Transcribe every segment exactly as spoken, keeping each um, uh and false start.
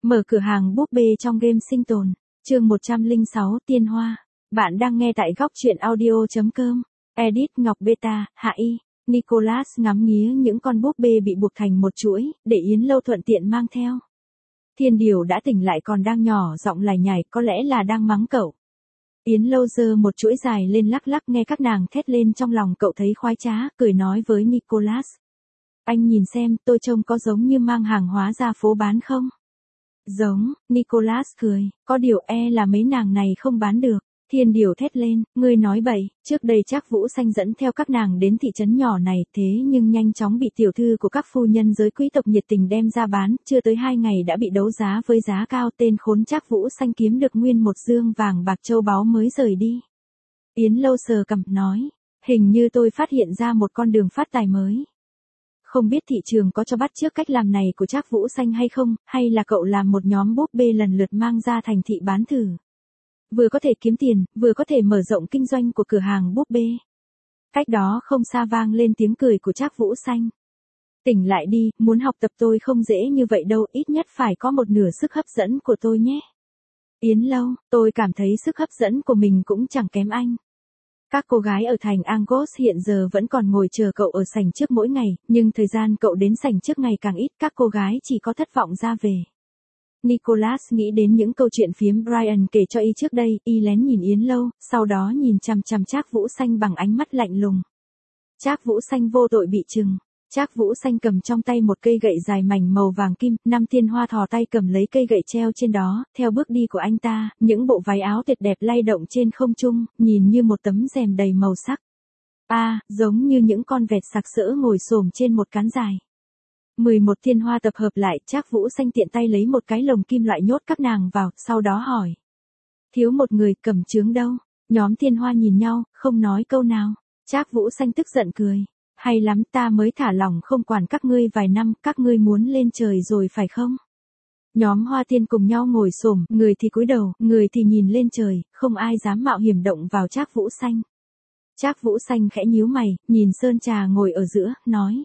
Mở cửa hàng búp bê trong game sinh tồn. Chương một trăm lẻ sáu Tiên Hoa. Bạn đang nghe tại góc truyện audio chấm com. Edit Ngọc Beta, Hạ Y. Nicholas ngắm nghía những con búp bê bị buộc thành một chuỗi, để Yến Lâu thuận tiện mang theo. Thiên Điều đã tỉnh lại còn đang nhỏ giọng lải nhải, có lẽ là đang mắng cậu. Yến Lâu giơ một chuỗi dài lên lắc lắc, nghe các nàng thét lên trong lòng cậu thấy khoái trá, cười nói với Nicholas. Anh nhìn xem, tôi trông có giống như mang hàng hóa ra phố bán không? Giống, Nicholas cười, có điều e là mấy nàng này không bán được. Thiên Điều thét lên, ngươi nói bậy, trước đây Trác Vũ Xanh dẫn theo các nàng đến thị trấn nhỏ này, thế nhưng nhanh chóng bị tiểu thư của các phu nhân giới quý tộc nhiệt tình đem ra bán, chưa tới hai ngày đã bị đấu giá với giá cao, tên khốn Trác Vũ Xanh kiếm được nguyên một dương vàng bạc châu báu mới rời đi. Yến Lâu sờ cằm nói, hình như tôi phát hiện ra một con đường phát tài mới. Không biết thị trường có cho bắt chước cách làm này của Trác Vũ Xanh hay không, hay là cậu làm một nhóm búp bê lần lượt mang ra thành thị bán thử. Vừa có thể kiếm tiền, vừa có thể mở rộng kinh doanh của cửa hàng búp bê. Cách đó không xa vang lên tiếng cười của Trác Vũ Xanh. Tỉnh lại đi, muốn học tập tôi không dễ như vậy đâu, ít nhất phải có một nửa sức hấp dẫn của tôi nhé. Yến Lâu, tôi cảm thấy sức hấp dẫn của mình cũng chẳng kém anh. Các cô gái ở thành Angos hiện giờ vẫn còn ngồi chờ cậu ở sảnh trước mỗi ngày, nhưng thời gian cậu đến sảnh trước ngày càng ít, các cô gái chỉ có thất vọng ra về. Nicholas nghĩ đến những câu chuyện phiếm Brian kể cho y trước đây, y lén nhìn Yến Lâu, sau đó nhìn chằm chằm Trác Vũ Xanh bằng ánh mắt lạnh lùng. Trác Vũ Xanh vô tội bị trừng. Trác Vũ Xanh cầm trong tay một cây gậy dài mảnh màu vàng kim, năm Tiên Hoa thò tay cầm lấy cây gậy treo trên đó, theo bước đi của anh ta, những bộ váy áo tuyệt đẹp lay động trên không trung, nhìn như một tấm rèm đầy màu sắc. A, à, giống như những con vẹt sặc sỡ ngồi xổm trên một cán dài. mười một Tiên Hoa tập hợp lại, Trác Vũ Xanh tiện tay lấy một cái lồng kim loại nhốt các nàng vào, sau đó hỏi. Thiếu một người, cầm chướng đâu? Nhóm Tiên Hoa nhìn nhau, không nói câu nào. Trác Vũ Xanh tức giận cười. Hay lắm, ta mới thả lỏng không quản các ngươi vài năm, các ngươi muốn lên trời rồi phải không? Nhóm Hoa Tiên cùng nhau ngồi xổm, người thì cúi đầu, người thì nhìn lên trời, không ai dám mạo hiểm động vào Trác Vũ Xanh. Trác Vũ Xanh khẽ nhíu mày, nhìn Sơn Trà ngồi ở giữa, nói.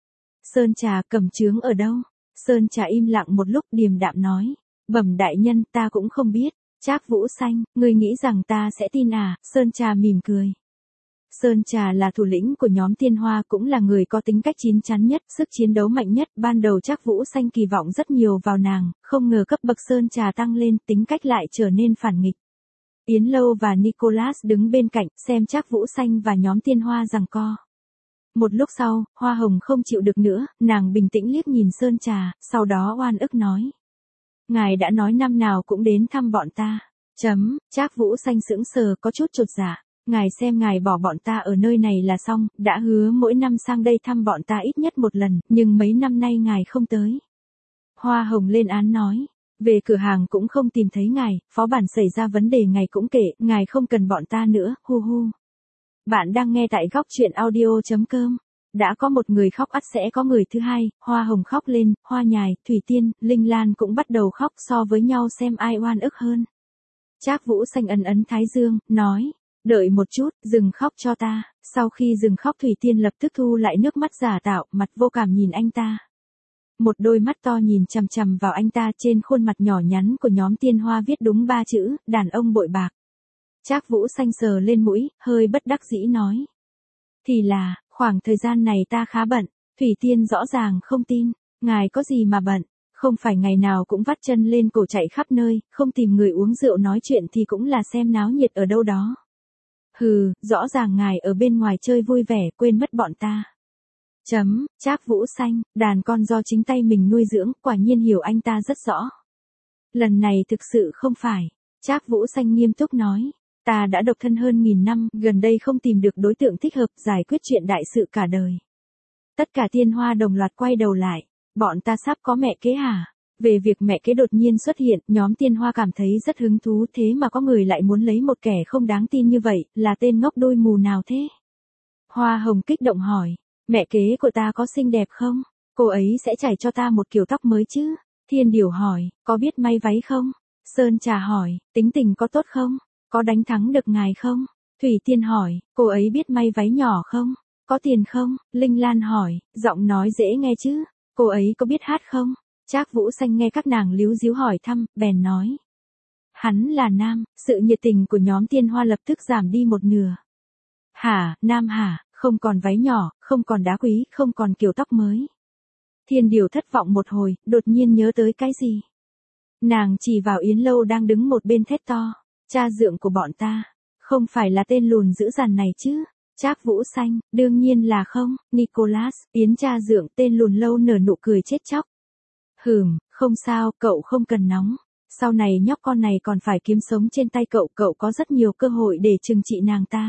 Sơn Trà, cầm chướng ở đâu? Sơn Trà im lặng một lúc, điềm đạm nói. Bẩm đại nhân, ta cũng không biết. Trác Vũ Xanh, ngươi nghĩ rằng ta sẽ tin à? Sơn Trà mỉm cười. Sơn Trà là thủ lĩnh của nhóm Tiên Hoa, cũng là người có tính cách chín chắn nhất, sức chiến đấu mạnh nhất. Ban đầu Trác Vũ Xanh kỳ vọng rất nhiều vào nàng, không ngờ cấp bậc Sơn Trà tăng lên, tính cách lại trở nên phản nghịch. Yến Lâu và Nicholas đứng bên cạnh, xem Trác Vũ Xanh và nhóm Tiên Hoa giằng co. Một lúc sau, Hoa Hồng không chịu được nữa, nàng bình tĩnh liếc nhìn Sơn Trà, sau đó oan ức nói. Ngài đã nói năm nào cũng đến thăm bọn ta. Chấm, Trác Vũ Xanh sững sờ có chút chột dạ. Ngài xem ngài bỏ bọn ta ở nơi này là xong, đã hứa mỗi năm sang đây thăm bọn ta ít nhất một lần, nhưng mấy năm nay ngài không tới. Hoa Hồng lên án nói. Về cửa hàng cũng không tìm thấy ngài, phó bản xảy ra vấn đề ngài cũng kể, ngài không cần bọn ta nữa, hu hu. Bạn đang nghe tại góc truyện audio chấm com. Đã có một người khóc ắt sẽ có người thứ hai, Hoa Hồng khóc lên, Hoa Nhài, Thủy Tiên, Linh Lan cũng bắt đầu khóc, so với nhau xem ai oan ức hơn. Trác Vũ Xanh ấn ấn thái dương, nói, đợi một chút, dừng khóc cho ta. Sau khi dừng khóc, Thủy Tiên lập tức thu lại nước mắt giả tạo, mặt vô cảm nhìn anh ta. Một đôi mắt to nhìn chằm chằm vào anh ta, trên khuôn mặt nhỏ nhắn của nhóm Tiên Hoa viết đúng ba chữ, đàn ông bội bạc. Trác Vũ Xanh sờ lên mũi, hơi bất đắc dĩ nói. Thì là, khoảng thời gian này ta khá bận. Thủy Tiên rõ ràng không tin. Ngài có gì mà bận? Không phải ngày nào cũng vắt chân lên cổ chạy khắp nơi, không tìm người uống rượu nói chuyện thì cũng là xem náo nhiệt ở đâu đó. Hừ, rõ ràng ngài ở bên ngoài chơi vui vẻ, quên mất bọn ta. Chấm, Trác Vũ Xanh, đàn con do chính tay mình nuôi dưỡng, quả nhiên hiểu anh ta rất rõ. Lần này thực sự không phải. Trác Vũ Xanh nghiêm túc nói. Ta đã độc thân hơn nghìn năm, gần đây không tìm được đối tượng thích hợp giải quyết chuyện đại sự cả đời. Tất cả Tiên Hoa đồng loạt quay đầu lại. Bọn ta sắp có mẹ kế hả? Về việc mẹ kế đột nhiên xuất hiện, nhóm Tiên Hoa cảm thấy rất hứng thú, thế mà có người lại muốn lấy một kẻ không đáng tin như vậy, là tên ngốc đôi mù nào thế? Hoa Hồng kích động hỏi, mẹ kế của ta có xinh đẹp không? Cô ấy sẽ chải cho ta một kiểu tóc mới chứ? Thiên Điều hỏi, có biết may váy không? Sơn Trà hỏi, tính tình có tốt không? Có đánh thắng được ngài không? Thủy Tiên hỏi, cô ấy biết may váy nhỏ không? Có tiền không? Linh Lan hỏi, giọng nói dễ nghe chứ? Cô ấy có biết hát không? Trác Vũ Xanh nghe các nàng líu díu hỏi thăm, bèn nói. Hắn là nam, sự nhiệt tình của nhóm Tiên Hoa lập tức giảm đi một nửa. Hả, nam hả, không còn váy nhỏ, không còn đá quý, không còn kiểu tóc mới. Thiên Điều thất vọng một hồi, đột nhiên nhớ tới cái gì. Nàng chỉ vào Yến Lâu đang đứng một bên thét to. Cha dượng của bọn ta, không phải là tên lùn dữ dằn này chứ? Trác Vũ Xanh, đương nhiên là không. Nicholas, Yến cha dượng tên lùn Lâu nở nụ cười chết chóc. Hừm, không sao, cậu không cần nóng. Sau này nhóc con này còn phải kiếm sống trên tay cậu, cậu có rất nhiều cơ hội để trừng trị nàng ta.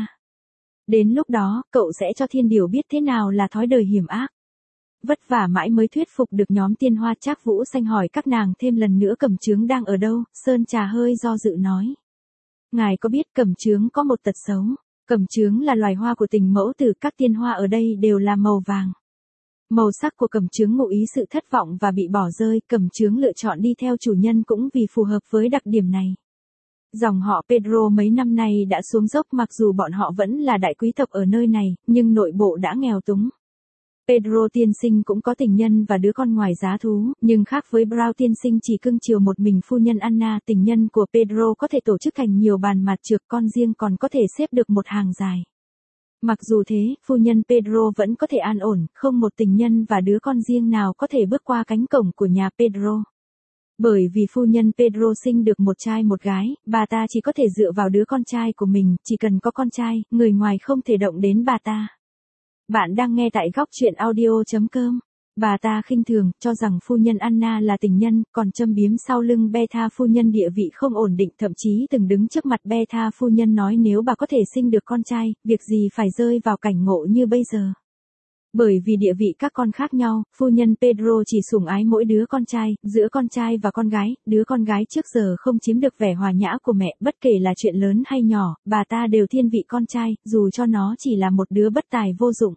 Đến lúc đó, cậu sẽ cho Thiên Điều biết thế nào là thói đời hiểm ác. Vất vả mãi mới thuyết phục được nhóm Tiên Hoa. Trác Vũ Xanh hỏi các nàng thêm lần nữa Cẩm Chướng đang ở đâu, Sơn Trà hơi do dự nói. Ngài có biết Cẩm Chướng có một tật xấu, Cẩm Chướng là loài hoa của tình mẫu tử, các tiên hoa ở đây đều là màu vàng. Màu sắc của Cẩm Chướng ngụ ý sự thất vọng và bị bỏ rơi, Cẩm Chướng lựa chọn đi theo chủ nhân cũng vì phù hợp với đặc điểm này. Dòng họ Pedro mấy năm nay đã xuống dốc, mặc dù bọn họ vẫn là đại quý tộc ở nơi này, nhưng nội bộ đã nghèo túng. Pedro tiên sinh cũng có tình nhân và đứa con ngoài giá thú, nhưng khác với Brown tiên sinh chỉ cưng chiều một mình phu nhân Anna, tình nhân của Pedro có thể tổ chức thành nhiều bàn mạt trược, con riêng còn có thể xếp được một hàng dài. Mặc dù thế, phu nhân Pedro vẫn có thể an ổn, không một tình nhân và đứa con riêng nào có thể bước qua cánh cổng của nhà Pedro. Bởi vì phu nhân Pedro sinh được một trai một gái, bà ta chỉ có thể dựa vào đứa con trai của mình, chỉ cần có con trai, người ngoài không thể động đến bà ta. Bạn đang nghe tại góc truyện audio chấm com. Bà ta khinh thường, cho rằng phu nhân Anna là tình nhân, còn châm biếm sau lưng Beta phu nhân địa vị không ổn định, thậm chí từng đứng trước mặt Beta phu nhân nói nếu bà có thể sinh được con trai, việc gì phải rơi vào cảnh ngộ như bây giờ. Bởi vì địa vị các con khác nhau, phu nhân Pedro chỉ sủng ái mỗi đứa con trai, giữa con trai và con gái, đứa con gái trước giờ không chiếm được vẻ hòa nhã của mẹ, bất kể là chuyện lớn hay nhỏ, bà ta đều thiên vị con trai, dù cho nó chỉ là một đứa bất tài vô dụng.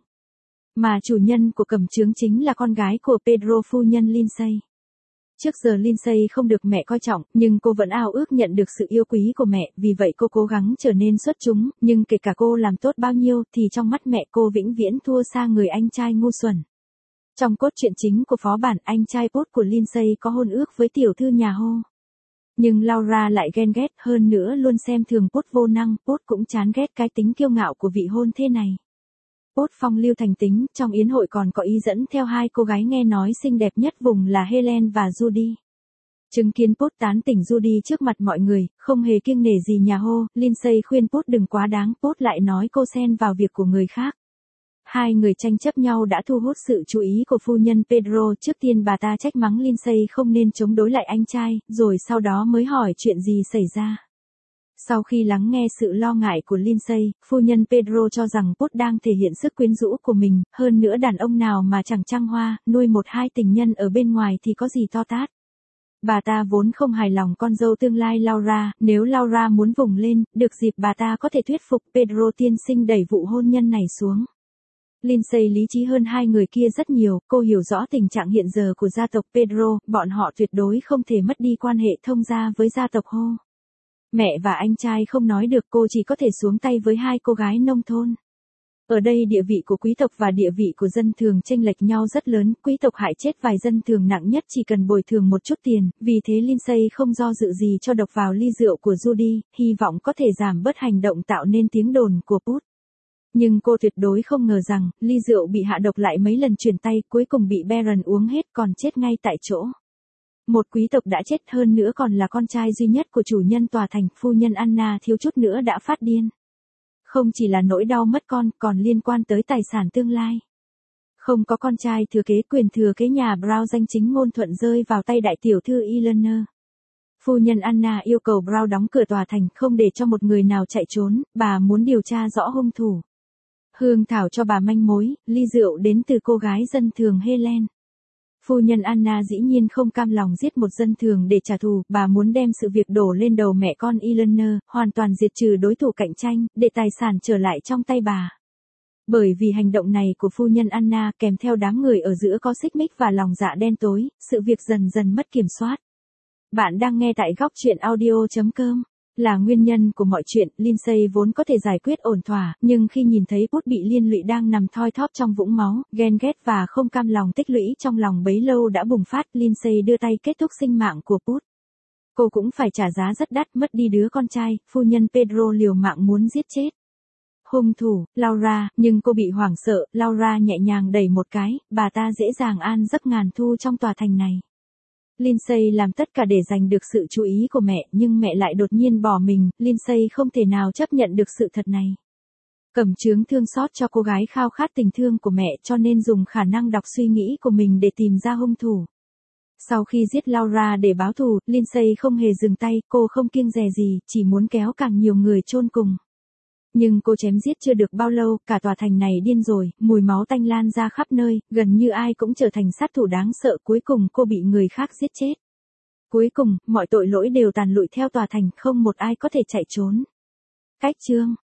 Mà chủ nhân của Cẩm Chướng chính là con gái của Pedro, phu nhân Lindsay. Trước giờ Lindsay không được mẹ coi trọng, nhưng cô vẫn ao ước nhận được sự yêu quý của mẹ, vì vậy cô cố gắng trở nên xuất chúng, nhưng kể cả cô làm tốt bao nhiêu thì trong mắt mẹ cô vĩnh viễn thua xa người anh trai ngu xuẩn. Trong cốt truyện chính của phó bản, anh trai Pốt của Lindsay có hôn ước với tiểu thư nhà Hô. Nhưng Laura lại ghen ghét, hơn nữa luôn xem thường Pốt vô năng, Pốt cũng chán ghét cái tính kiêu ngạo của vị hôn thê này. Pốt phong lưu thành tính, trong yến hội còn có ý dẫn theo hai cô gái nghe nói xinh đẹp nhất vùng là Helen và Judy. Chứng kiến Pốt tán tỉnh Judy trước mặt mọi người, không hề kiêng nể gì nhà Hô, Lindsay khuyên Pốt đừng quá đáng, Pốt lại nói cô xen vào việc của người khác. Hai người tranh chấp nhau đã thu hút sự chú ý của phu nhân Pedro, trước tiên bà ta trách mắng Lindsay không nên chống đối lại anh trai, rồi sau đó mới hỏi chuyện gì xảy ra. Sau khi lắng nghe sự lo ngại của Lindsay, phu nhân Pedro cho rằng Pốt đang thể hiện sức quyến rũ của mình, hơn nữa đàn ông nào mà chẳng trăng hoa, nuôi một hai tình nhân ở bên ngoài thì có gì to tát. Bà ta vốn không hài lòng con dâu tương lai Laura, nếu Laura muốn vùng lên, được dịp bà ta có thể thuyết phục Pedro tiên sinh đẩy vụ hôn nhân này xuống. Lindsay lý trí hơn hai người kia rất nhiều, cô hiểu rõ tình trạng hiện giờ của gia tộc Pedro, bọn họ tuyệt đối không thể mất đi quan hệ thông gia với gia tộc Hô. Mẹ và anh trai không nói được, cô chỉ có thể xuống tay với hai cô gái nông thôn. Ở đây địa vị của quý tộc và địa vị của dân thường chênh lệch nhau rất lớn, quý tộc hại chết vài dân thường nặng nhất chỉ cần bồi thường một chút tiền, vì thế Lindsay không do dự gì cho độc vào ly rượu của Judy, hy vọng có thể giảm bớt hành động tạo nên tiếng đồn của Pốt. Nhưng cô tuyệt đối không ngờ rằng, ly rượu bị hạ độc lại mấy lần chuyển tay, cuối cùng bị Baron uống hết còn chết ngay tại chỗ. Một quý tộc đã chết, hơn nữa còn là con trai duy nhất của chủ nhân tòa thành, phu nhân Anna thiếu chút nữa đã phát điên. Không chỉ là nỗi đau mất con, còn liên quan tới tài sản tương lai. Không có con trai thừa kế, quyền thừa kế nhà Brown danh chính ngôn thuận rơi vào tay đại tiểu thư Eleanor. Phu nhân Anna yêu cầu Brown đóng cửa tòa thành, không để cho một người nào chạy trốn, bà muốn điều tra rõ hung thủ. Hương thảo cho bà manh mối, ly rượu đến từ cô gái dân thường Helen. Phu nhân Anna dĩ nhiên không cam lòng giết một dân thường để trả thù, bà muốn đem sự việc đổ lên đầu mẹ con Eleanor, hoàn toàn diệt trừ đối thủ cạnh tranh, để tài sản trở lại trong tay bà. Bởi vì hành động này của phu nhân Anna kèm theo đám người ở giữa có xích mích và lòng dạ đen tối, sự việc dần dần mất kiểm soát. Bạn đang nghe tại góc truyện audio chấm com. Là nguyên nhân của mọi chuyện, Lindsay vốn có thể giải quyết ổn thỏa, nhưng khi nhìn thấy Put bị liên lụy đang nằm thoi thóp trong vũng máu, ghen ghét và không cam lòng tích lũy trong lòng bấy lâu đã bùng phát, Lindsay đưa tay kết thúc sinh mạng của Put. Cô cũng phải trả giá rất đắt, mất đi đứa con trai, phu nhân Pedro liều mạng muốn giết chết hung thủ, Laura, nhưng cô bị hoảng sợ, Laura nhẹ nhàng đẩy một cái, bà ta dễ dàng an giấc ngàn thu trong tòa thành này. Lindsay làm tất cả để giành được sự chú ý của mẹ, nhưng mẹ lại đột nhiên bỏ mình, Lindsay không thể nào chấp nhận được sự thật này. Cẩm chướng thương xót cho cô gái khao khát tình thương của mẹ cho nên dùng khả năng đọc suy nghĩ của mình để tìm ra hung thủ. Sau khi giết Laura để báo thù, Lindsay không hề dừng tay, cô không kiêng dè gì, chỉ muốn kéo càng nhiều người chôn cùng. Nhưng cô chém giết chưa được bao lâu, cả tòa thành này điên rồi, mùi máu tanh lan ra khắp nơi, gần như ai cũng trở thành sát thủ đáng sợ, cuối cùng cô bị người khác giết chết. Cuối cùng, mọi tội lỗi đều tàn lụi theo tòa thành, không một ai có thể chạy trốn. Cách chương